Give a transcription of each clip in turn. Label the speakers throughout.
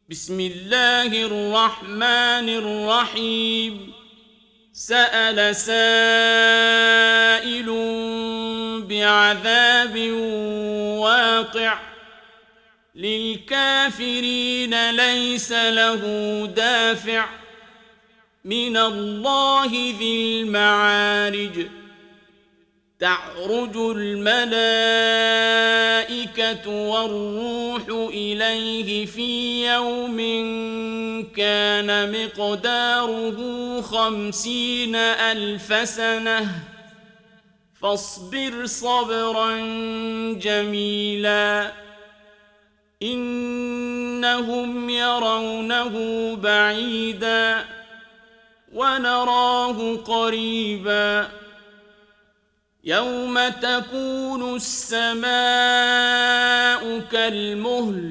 Speaker 1: بسم الله الرحمن الرحيم. سأل سائل بعذاب واقع للكافرين ليس له دافع من الله ذي المعارج. تعرج الملائكة والروح إليه في يوم كان مقداره 50,000 سنة فاصبر صبرا جميلا إنهم يرونه بعيدا ونراه قريبا يوم تكون السماء كالمهل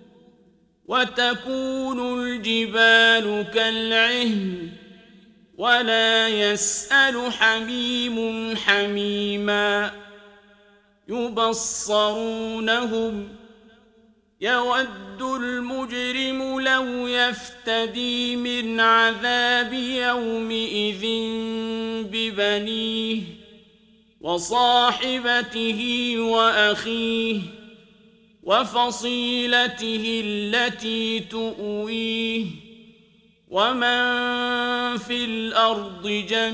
Speaker 1: وتكون الجبال كالعهن ولا يسأل حميم حميما يبصرونهم يود المجرم لو يفتدي من عذاب يومئذ ببنيه وصاحبته وأخيه وفصيلته التي تؤويه ومن في الأرض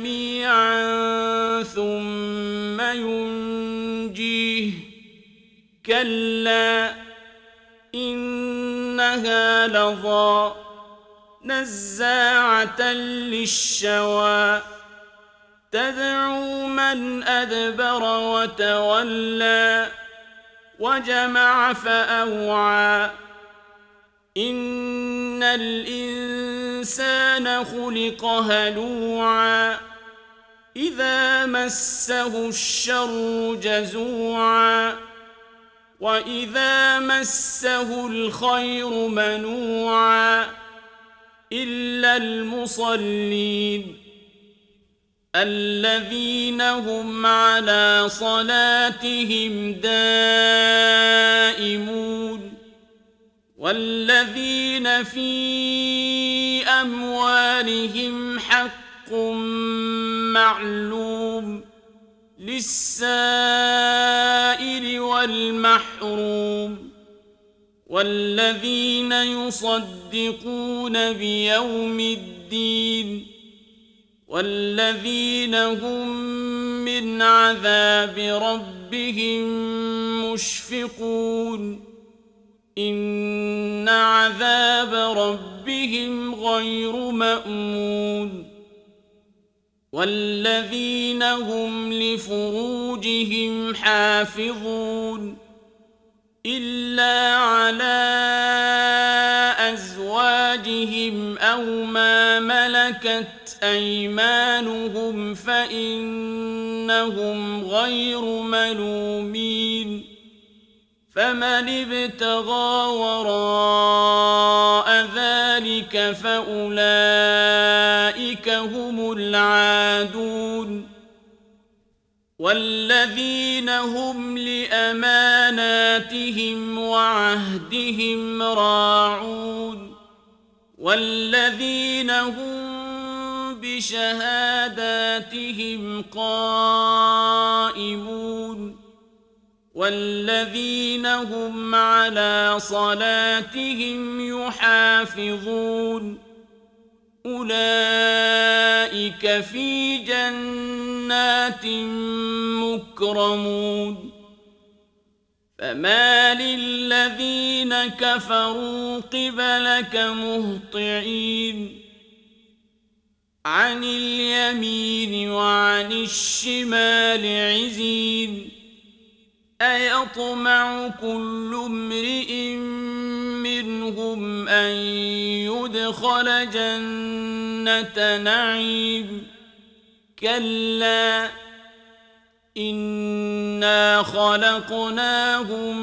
Speaker 1: جميعا ثم ينجيه كلا إنها لظى نزاعة للشوى تدعو من أدبر وتولى وجمع فأوعى إن الإنسان خلق هلوعا إذا مسه الشر جزوعا وإذا مسه الخير منوعا إلا المصلين الذين هم على صلاتهم دائمون والذين في أموالهم حق معلوم للسائل والمحروم والذين يصدقون بيوم الدين والذين هم من عذاب ربهم مشفقون إن عذاب ربهم غير مأمون والذين هم لفروجهم حافظون إلا على أزواجهم أو ما ملكت أيمانهم فإنهم غير ملومين فمن ابتغى وراء ذلك فأولئك هم العادون والذين هم لأماناتهم وعهدهم راعون والذين هم بشهاداتهم قائمون والذين هم على صلاتهم يحافظون أولئك في جنات مكرمون فما للذين كفروا قبلك مهطعين عن اليمين وعن الشمال عزين أيطمع كل امرئ منهم أن يدخل جنة نعيم كلا إنا خلقناهم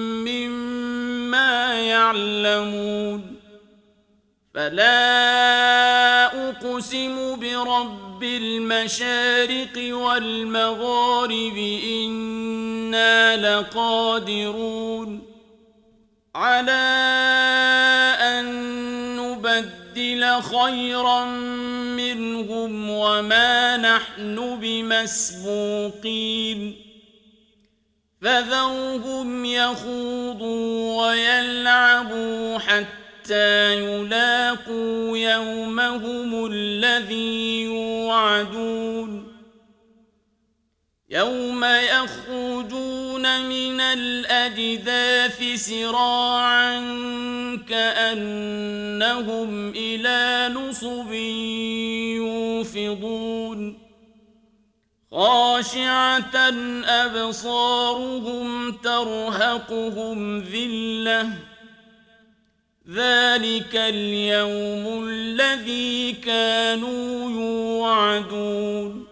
Speaker 1: مما يعلمون فلا أقسم برب المشارق والمغارب إنا لقادرون على أن نبدل خيرا منهم وما نحن بمسبوقين فذرهم يخوضوا ويلعبوا حتى يلاقوا يومهم الذي يوعدون يوم يخرجون من الأجداث سراعا كأنهم إلى نصب يوفضون خاشعة أبصارهم ترهقهم ذلة ذلك اليوم الذي كانوا يوعدون